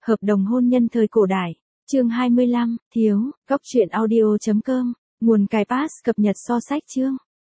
Hợp đồng hôn nhân thời cổ đại. Chương 25, thiếu, góc truyện audio.com, nguồn cài pass cập nhật so sách chương.